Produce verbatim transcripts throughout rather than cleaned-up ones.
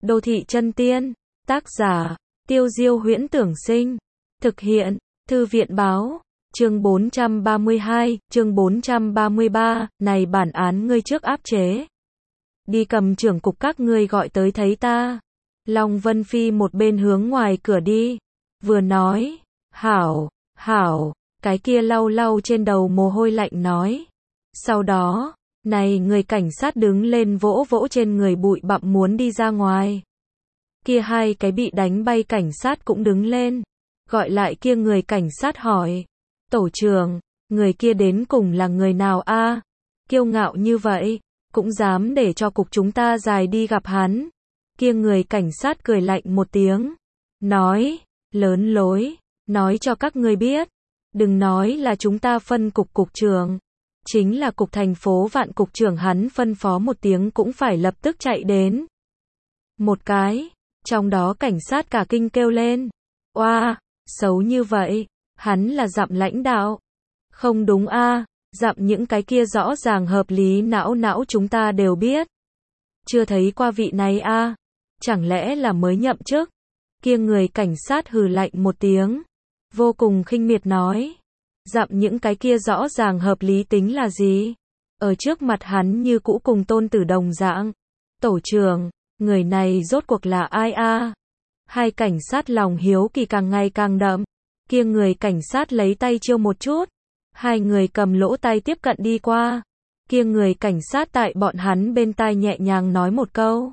Đô thị chân tiên, tác giả, Tiêu Diêu Huyễn Tưởng Sinh, thực hiện, Thư viện báo, chương bốn trăm ba mươi hai, chương bốn trăm ba mươi ba, này bản án ngươi trước áp chế. Đi cầm trưởng cục các ngươi gọi tới thấy ta. Long Vân Phi một bên hướng ngoài cửa đi, vừa nói, hảo, hảo, cái kia lau lau trên đầu mồ hôi lạnh nói. Sau đó, này người cảnh sát đứng lên vỗ vỗ trên người bụi bặm muốn đi ra ngoài. Kia hai cái bị đánh bay cảnh sát cũng đứng lên, gọi lại kia người cảnh sát hỏi, tổ trưởng, người kia đến cùng là người nào a? Kiêu ngạo như vậy, cũng dám để cho cục chúng ta dài đi gặp hắn. Kia người cảnh sát cười lạnh một tiếng, nói, lớn lối, nói cho các ngươi biết, đừng nói là chúng ta phân cục cục trưởng, chính là cục thành phố Vạn cục trưởng hắn phân phó một tiếng cũng phải lập tức chạy đến. Một cái, trong đó cảnh sát cả kinh kêu lên, oa, xấu như vậy, hắn là dặm lãnh đạo. Không đúng a, dặm những cái kia rõ ràng hợp lý não não chúng ta đều biết. Chưa thấy qua vị này a, chẳng lẽ là mới nhậm chức? Kia người cảnh sát hừ lạnh một tiếng, vô cùng khinh miệt nói, dặm những cái kia rõ ràng hợp lý tính là gì? Ở trước mặt hắn như cũ cùng tôn tử đồng dạng. Tổ trưởng, người này rốt cuộc là ai a? Hai cảnh sát lòng hiếu kỳ càng ngày càng đậm. Kia người cảnh sát lấy tay chiêu một chút, hai người cầm lỗ tai tiếp cận đi qua. Kia người cảnh sát tại bọn hắn bên tai nhẹ nhàng nói một câu.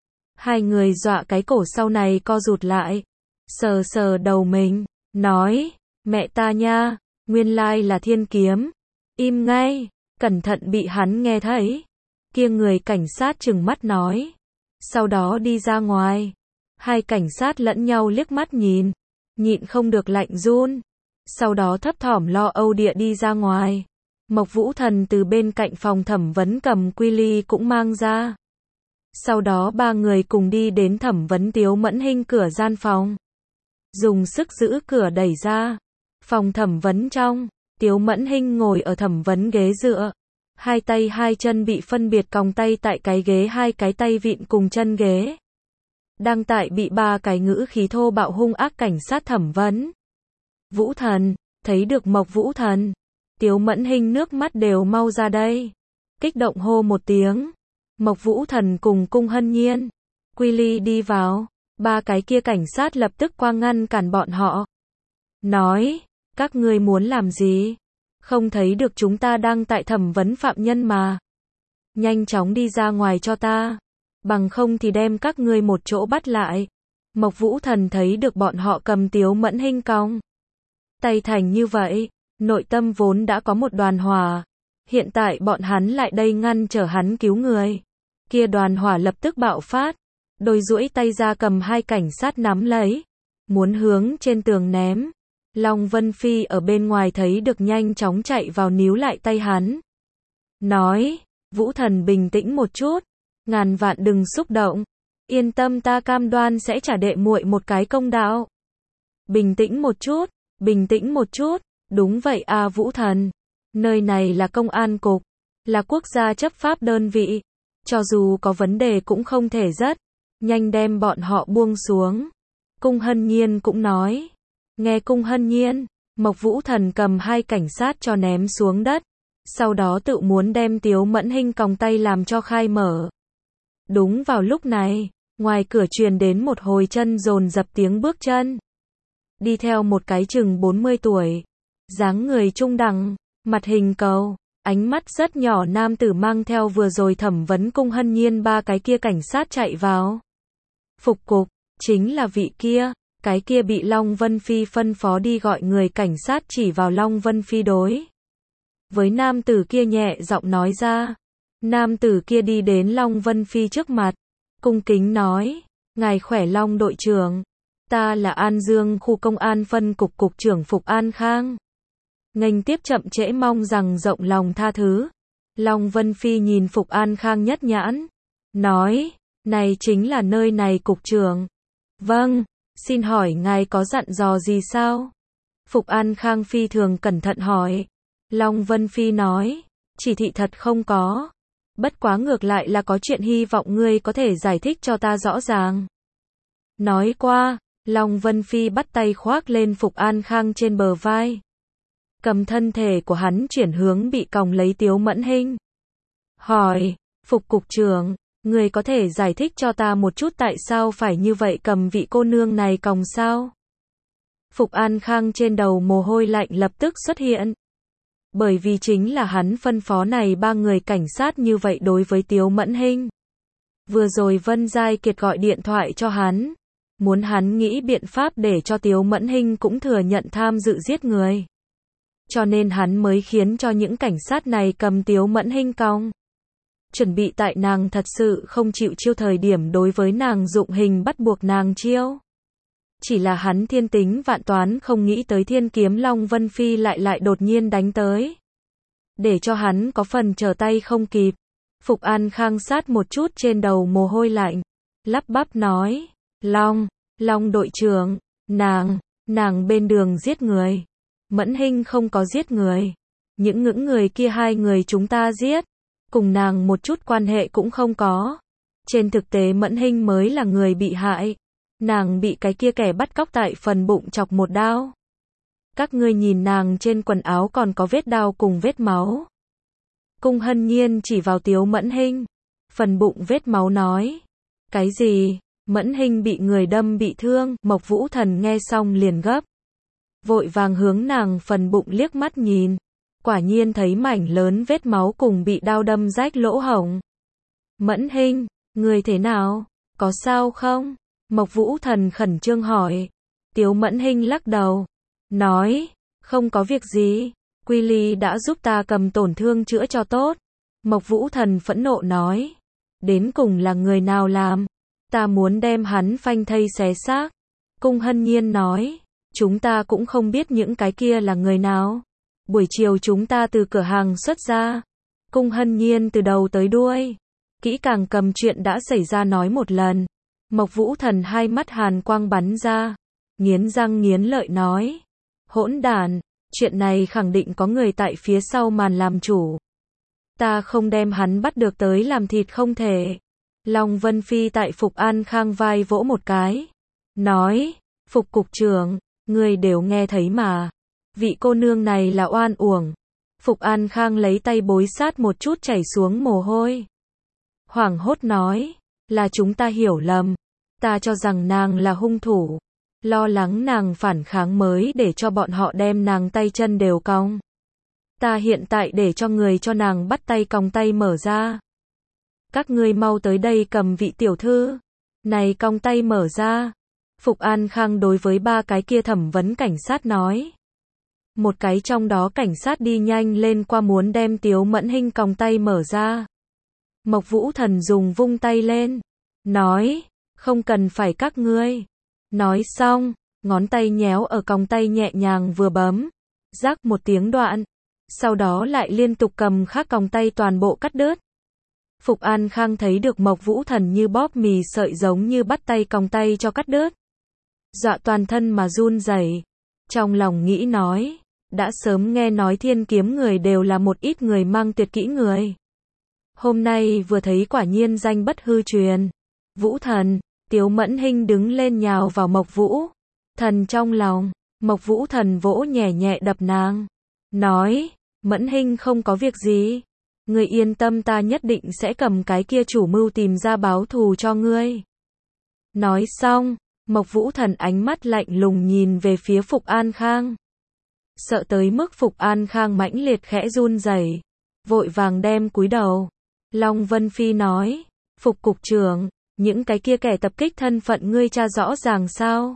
Hai người dọa cái cổ sau này co rụt lại, sờ sờ đầu mình, nói, mẹ ta nha, nguyên lai là Thiên Kiếm. Im ngay, cẩn thận bị hắn nghe thấy. Kia người cảnh sát trừng mắt nói. Sau đó đi ra ngoài. Hai cảnh sát lẫn nhau liếc mắt nhìn, nhịn không được lạnh run. Sau đó thấp thỏm lo âu địa đi ra ngoài. Mộc Vũ Thần từ bên cạnh phòng thẩm vấn cầm quy ly cũng mang ra. Sau đó ba người cùng đi đến thẩm vấn Tiếu Mẫn Hinh cửa gian phòng. Dùng sức giữ cửa đẩy ra. Phòng thẩm vấn trong, Tiếu Mẫn Hinh ngồi ở thẩm vấn ghế dựa. Hai tay hai chân bị phân biệt còng tay tại cái ghế, hai cái tay vịn cùng chân ghế. Đang tại bị ba cái ngữ khí thô bạo hung ác cảnh sát thẩm vấn. Vũ Thần, thấy được Mộc Vũ Thần. Tiếu Mẫn Hinh nước mắt đều mau ra đây. Kích động hô một tiếng. Mộc Vũ Thần cùng Cung Hân Nhiên. Quy ly đi vào. Ba cái kia cảnh sát lập tức qua ngăn cản bọn họ. Nói, các ngươi muốn làm gì? Không thấy được chúng ta đang tại thẩm vấn phạm nhân mà. Nhanh chóng đi ra ngoài cho ta. Bằng không thì đem các ngươi một chỗ bắt lại. Mộc Vũ Thần thấy được bọn họ cầm Tiếu Mẫn Hinh cong tay thành như vậy, nội tâm vốn đã có một đoàn hỏa. Hiện tại bọn hắn lại đây ngăn trở hắn cứu người. Kia đoàn hỏa lập tức bạo phát. Đôi duỗi tay ra cầm hai cảnh sát nắm lấy. Muốn hướng trên tường ném. Long Vân Phi ở bên ngoài thấy được nhanh chóng chạy vào níu lại tay hắn. Nói, Vũ Thần bình tĩnh một chút. Ngàn vạn đừng xúc động. Yên tâm, ta cam đoan sẽ trả đệ muội một cái công đạo. Bình tĩnh một chút, bình tĩnh một chút. Đúng vậy à Vũ Thần. Nơi này là công an cục. Là quốc gia chấp pháp đơn vị. Cho dù có vấn đề cũng không thể rất nhanh đem bọn họ buông xuống. Cung Hân Nhiên cũng nói. Nghe Cung Hân Nhiên, Mộc Vũ Thần cầm hai cảnh sát cho ném xuống đất. Sau đó tự muốn đem Tiếu Mẫn Hinh còng tay làm cho khai mở. Đúng vào lúc này, ngoài cửa truyền đến một hồi chân dồn dập tiếng bước chân. Đi theo một cái chừng bốn mươi tuổi, dáng người trung đẳng, mặt hình cầu, ánh mắt rất nhỏ nam tử mang theo vừa rồi thẩm vấn Cung Hân Nhiên ba cái kia cảnh sát chạy vào. Phục cục, chính là vị kia, cái kia bị Long Vân Phi phân phó đi gọi người cảnh sát chỉ vào Long Vân Phi đối với nam tử kia nhẹ giọng nói ra. Nam tử kia đi đến Long Vân Phi trước mặt, cung kính nói, ngài khỏe Long đội trưởng, ta là An Dương khu công an phân cục cục trưởng Phục An Khang. Nghênh tiếp chậm trễ, mong rằng rộng lòng tha thứ. Long Vân Phi nhìn Phục An Khang nhất nhãn, nói, này chính là nơi này cục trưởng. Vâng, xin hỏi ngài có dặn dò gì sao? Phục An Khang phi thường cẩn thận hỏi. Long Vân Phi nói, chỉ thị thật không có. Bất quá ngược lại là có chuyện hy vọng ngươi có thể giải thích cho ta rõ ràng. Nói qua, Long Vân Phi bắt tay khoác lên Phục An Khang trên bờ vai. Cầm thân thể của hắn chuyển hướng bị còng lấy Tiếu Mẫn Hinh. Hỏi, Phục cục trưởng, người có thể giải thích cho ta một chút tại sao phải như vậy cầm vị cô nương này còng sao? Phục An Khang trên đầu mồ hôi lạnh lập tức xuất hiện. Bởi vì chính là hắn phân phó này ba người cảnh sát như vậy đối với Tiếu Mẫn Hinh. Vừa rồi Vân Giai Kiệt gọi điện thoại cho hắn, muốn hắn nghĩ biện pháp để cho Tiếu Mẫn Hinh cũng thừa nhận tham dự giết người. Cho nên hắn mới khiến cho những cảnh sát này cầm Tiếu Mẫn Hinh còng. Chuẩn bị tại nàng thật sự không chịu chiêu thời điểm đối với nàng dụng hình bắt buộc nàng chiêu. Chỉ là hắn thiên tính vạn toán không nghĩ tới thiên kiếm Long Vân Phi lại lại đột nhiên đánh tới. Để cho hắn có phần trở tay không kịp. Phục An Khang sát một chút trên đầu mồ hôi lạnh. Lắp bắp nói. Long, Long đội trưởng, nàng, nàng bên đường giết người. Mẫn Hinh không có giết người. Những ngưỡng người kia hai người chúng ta giết. Cùng nàng một chút quan hệ cũng không có. Trên thực tế Mẫn Hinh mới là người bị hại. Nàng bị cái kia kẻ bắt cóc tại phần bụng chọc một đao. Các ngươi nhìn nàng trên quần áo còn có vết đao cùng vết máu. Cung Hân Nhiên chỉ vào Tiếu Mẫn Hinh. Phần bụng vết máu nói. Cái gì? Mẫn Hinh bị người đâm bị thương. Mộc Vũ Thần nghe xong liền gấp. Vội vàng hướng nàng phần bụng liếc mắt nhìn. Quả nhiên thấy mảnh lớn vết máu cùng bị đao đâm rách lỗ hổng. Mẫn Hinh, người thế nào? Có sao không? Mộc Vũ Thần khẩn trương hỏi. Tiếu Mẫn Hinh lắc đầu. Nói, không có việc gì. Quy Ly đã giúp ta cầm tổn thương chữa cho tốt. Mộc Vũ Thần phẫn nộ nói. Đến cùng là người nào làm? Ta muốn đem hắn phanh thây xé xác. Cung Hân Nhiên nói. Chúng ta cũng không biết những cái kia là người nào. Buổi chiều chúng ta từ cửa hàng xuất ra. Cung Hân Nhiên từ đầu tới đuôi. Kỹ càng cầm chuyện đã xảy ra nói một lần. Mộc Vũ Thần hai mắt hàn quang bắn ra. Nghiến răng nghiến lợi nói. Hỗn đản, chuyện này khẳng định có người tại phía sau màn làm chủ. Ta không đem hắn bắt được tới làm thịt không thể. Long Vân Phi tại Phục An Khang vai vỗ một cái. Nói, Phục cục trưởng, người đều nghe thấy mà. Vị cô nương này là oan uổng. Phục An Khang lấy tay bối sát một chút chảy xuống mồ hôi. Hoảng hốt nói, là chúng ta hiểu lầm. Ta cho rằng nàng là hung thủ. Lo lắng nàng phản kháng mới để cho bọn họ đem nàng tay chân đều cong. Ta hiện tại để cho người cho nàng bắt tay còng tay mở ra. Các ngươi mau tới đây cầm vị tiểu thư. Này còng tay mở ra. Phục An Khang đối với ba cái kia thẩm vấn cảnh sát nói. Một cái trong đó cảnh sát đi nhanh lên qua muốn đem Tiếu Mẫn Hinh còng tay mở ra. Mộc Vũ Thần dùng vung tay lên. Nói, không cần phải các ngươi. Nói xong, ngón tay nhéo ở còng tay nhẹ nhàng vừa bấm. Rắc một tiếng đoạn. Sau đó lại liên tục cầm khác còng tay toàn bộ cắt đứt. Phục An Khang thấy được Mộc Vũ Thần như bóp mì sợi giống như bắt tay còng tay cho cắt đứt. Dọa toàn thân mà run rẩy. Trong lòng nghĩ nói. Đã sớm nghe nói thiên kiếm người đều là một ít người mang tuyệt kỹ người. Hôm nay vừa thấy quả nhiên danh bất hư truyền. Vũ Thần, Tiếu Mẫn Hinh đứng lên nhào vào Mộc Vũ Thần trong lòng. Mộc Vũ Thần vỗ nhẹ nhẹ đập nàng. Nói, Mẫn Hinh không có việc gì. Ngươi yên tâm, ta nhất định sẽ cầm cái kia chủ mưu tìm ra báo thù cho ngươi. Nói xong, Mộc Vũ Thần ánh mắt lạnh lùng nhìn về phía Phục An Khang. Sợ tới mức Phục An Khang mãnh liệt khẽ run rẩy, vội vàng đem cúi đầu. Long Vân Phi nói, Phục cục trưởng, những cái kia kẻ tập kích thân phận ngươi tra rõ ràng sao?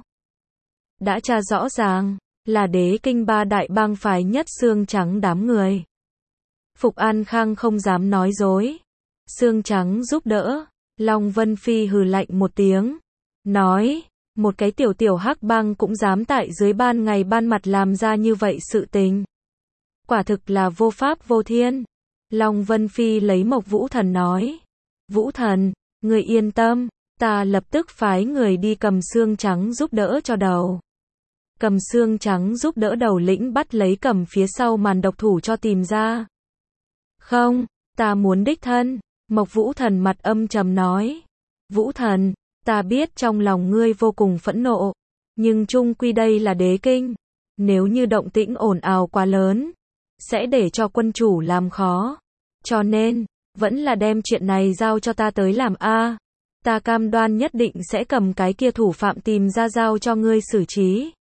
Đã tra rõ ràng, là Đế Kinh ba đại bang phái nhất xương trắng đám người. Phục An Khang không dám nói dối. Xương trắng giúp đỡ. Long Vân Phi hừ lạnh một tiếng. Nói, một cái tiểu tiểu hắc bang cũng dám tại dưới ban ngày ban mặt làm ra như vậy sự tình. Quả thực là vô pháp vô thiên. Long Vân Phi lấy Mộc Vũ Thần nói. Vũ Thần, người yên tâm, ta lập tức phái người đi cầm xương trắng giúp đỡ cho đầu. Cầm xương trắng giúp đỡ đầu lĩnh bắt lấy cầm phía sau màn độc thủ cho tìm ra. Không, ta muốn đích thân. Mộc Vũ Thần mặt âm trầm nói. Vũ Thần, ta biết trong lòng ngươi vô cùng phẫn nộ, nhưng chung quy đây là đế kinh. Nếu như động tĩnh ồn ào quá lớn, sẽ để cho quân chủ làm khó. Cho nên, vẫn là đem chuyện này giao cho ta tới làm a. Ta cam đoan nhất định sẽ cầm cái kia thủ phạm tìm ra giao cho ngươi xử trí.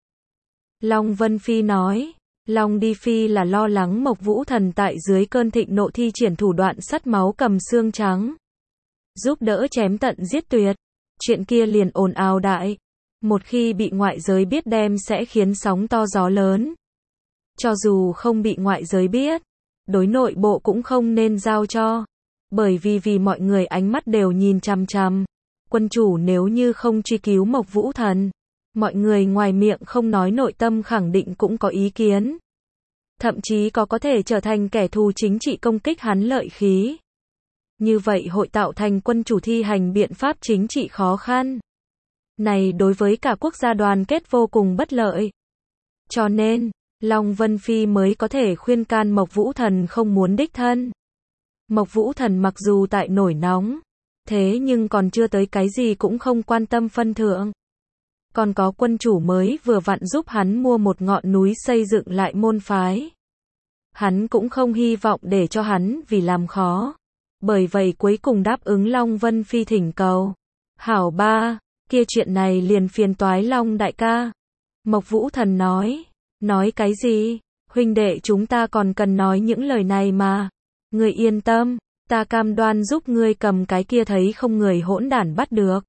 Long Vân Phi nói. Long Đi Phi là lo lắng Mộc Vũ Thần tại dưới cơn thịnh nộ thi triển thủ đoạn sắt máu cầm xương trắng, giúp đỡ chém tận giết tuyệt. Chuyện kia liền ồn ào đại. Một khi bị ngoại giới biết đem sẽ khiến sóng to gió lớn. Cho dù không bị ngoại giới biết, đối nội bộ cũng không nên giao cho. Bởi vì vì mọi người ánh mắt đều nhìn chằm chằm. Quân chủ nếu như không truy cứu Mộc Vũ Thần, mọi người ngoài miệng không nói nội tâm khẳng định cũng có ý kiến. Thậm chí có có thể trở thành kẻ thù chính trị công kích hắn lợi khí. Như vậy hội tạo thành quân chủ thi hành biện pháp chính trị khó khăn. Này đối với cả quốc gia đoàn kết vô cùng bất lợi. Cho nên, Long Vân Phi mới có thể khuyên can Mộc Vũ Thần không muốn đích thân. Mộc Vũ Thần mặc dù tại nổi nóng, thế nhưng còn chưa tới cái gì cũng không quan tâm phân thượng. Còn có quân chủ mới vừa vặn giúp hắn mua một ngọn núi xây dựng lại môn phái. Hắn cũng không hy vọng để cho hắn vì làm khó. Bởi vậy cuối cùng đáp ứng Long Vân Phi thỉnh cầu. Hảo ba, kia chuyện này liền phiền toái Long đại ca. Mộc Vũ Thần nói. Nói cái gì? Huynh đệ chúng ta còn cần nói những lời này mà. Ngươi yên tâm, ta cam đoan giúp ngươi cầm cái kia thấy không người hỗn đản bắt được.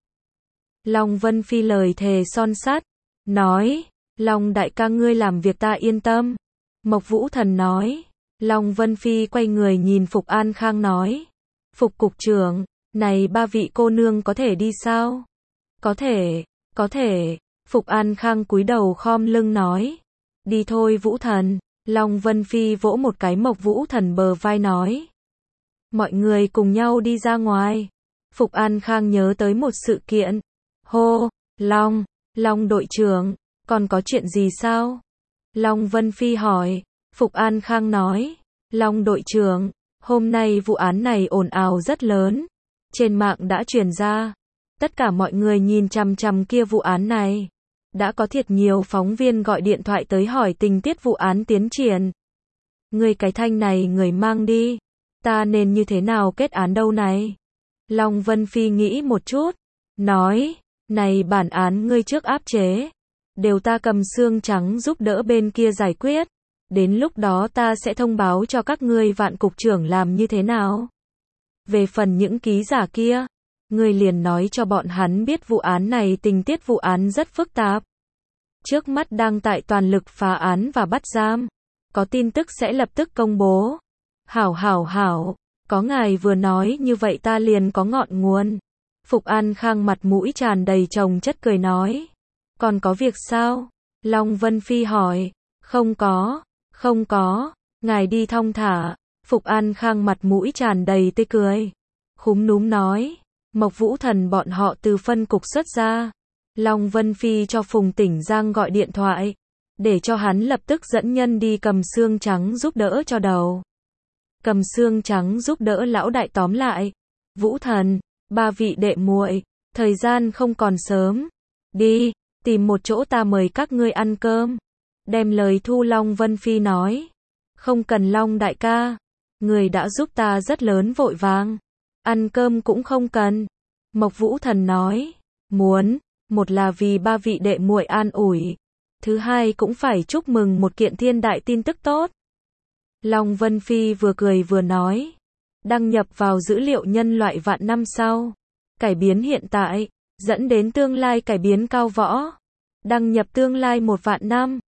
Long Vân Phi lời thề son sắt, nói, Long đại ca ngươi làm việc ta yên tâm. Mộc Vũ Thần nói, Long Vân Phi quay người nhìn Phục An Khang nói, Phục cục trưởng, này ba vị cô nương có thể đi sao? Có thể, có thể, Phục An Khang cúi đầu khom lưng nói, đi thôi Vũ Thần. Long Vân Phi vỗ một cái Mộc Vũ Thần bờ vai nói, mọi người cùng nhau đi ra ngoài. Phục An Khang nhớ tới một sự kiện. Hô, Long, Long đội trưởng, còn có chuyện gì sao? Long Vân Phi hỏi. Phục An Khang nói, Long đội trưởng, hôm nay vụ án này ồn ào rất lớn. Trên mạng đã truyền ra. Tất cả mọi người nhìn chằm chằm kia vụ án này. Đã có thiệt nhiều phóng viên gọi điện thoại tới hỏi tình tiết vụ án tiến triển. Người cái thanh này người mang đi. Ta nên như thế nào kết án đâu này? Long Vân Phi nghĩ một chút. Nói, này bản án ngươi trước áp chế. Đều ta cầm xương trắng giúp đỡ bên kia giải quyết. Đến lúc đó ta sẽ thông báo cho các ngươi Vạn cục trưởng làm như thế nào. Về phần những ký giả kia, ngươi liền nói cho bọn hắn biết vụ án này tình tiết vụ án rất phức tạp. Trước mắt đang tại toàn lực phá án và bắt giam. Có tin tức sẽ lập tức công bố. Hảo hảo hảo, có ngài vừa nói như vậy ta liền có ngọn nguồn. Phục An Khang mặt mũi tràn đầy chồng chất cười nói. Còn có việc sao? Long Vân Phi hỏi. Không có, không có, ngài đi thong thả. Phục An Khang mặt mũi tràn đầy tươi cười. Khúm núm nói. Mộc Vũ Thần bọn họ từ phân cục xuất ra. Long Vân Phi cho Phùng Tỉnh Giang gọi điện thoại. Để cho hắn lập tức dẫn nhân đi cầm xương trắng giúp đỡ cho đầu. Cầm xương trắng giúp đỡ lão đại tóm lại. Vũ Thần, ba vị đệ muội, thời gian không còn sớm. Đi, tìm một chỗ ta mời các ngươi ăn cơm. Đem lời thu Long Vân Phi nói. Không cần Long đại ca. Người đã giúp ta rất lớn vội vàng. Ăn cơm cũng không cần. Mộc Vũ Thần nói. Muốn, một là vì ba vị đệ muội an ủi. Thứ hai cũng phải chúc mừng một kiện thiên đại tin tức tốt. Long Vân Phi vừa cười vừa nói. Đăng nhập vào dữ liệu nhân loại vạn năm sau. Cải biến hiện tại, dẫn đến tương lai cải biến cao võ. Đăng nhập tương lai một vạn năm.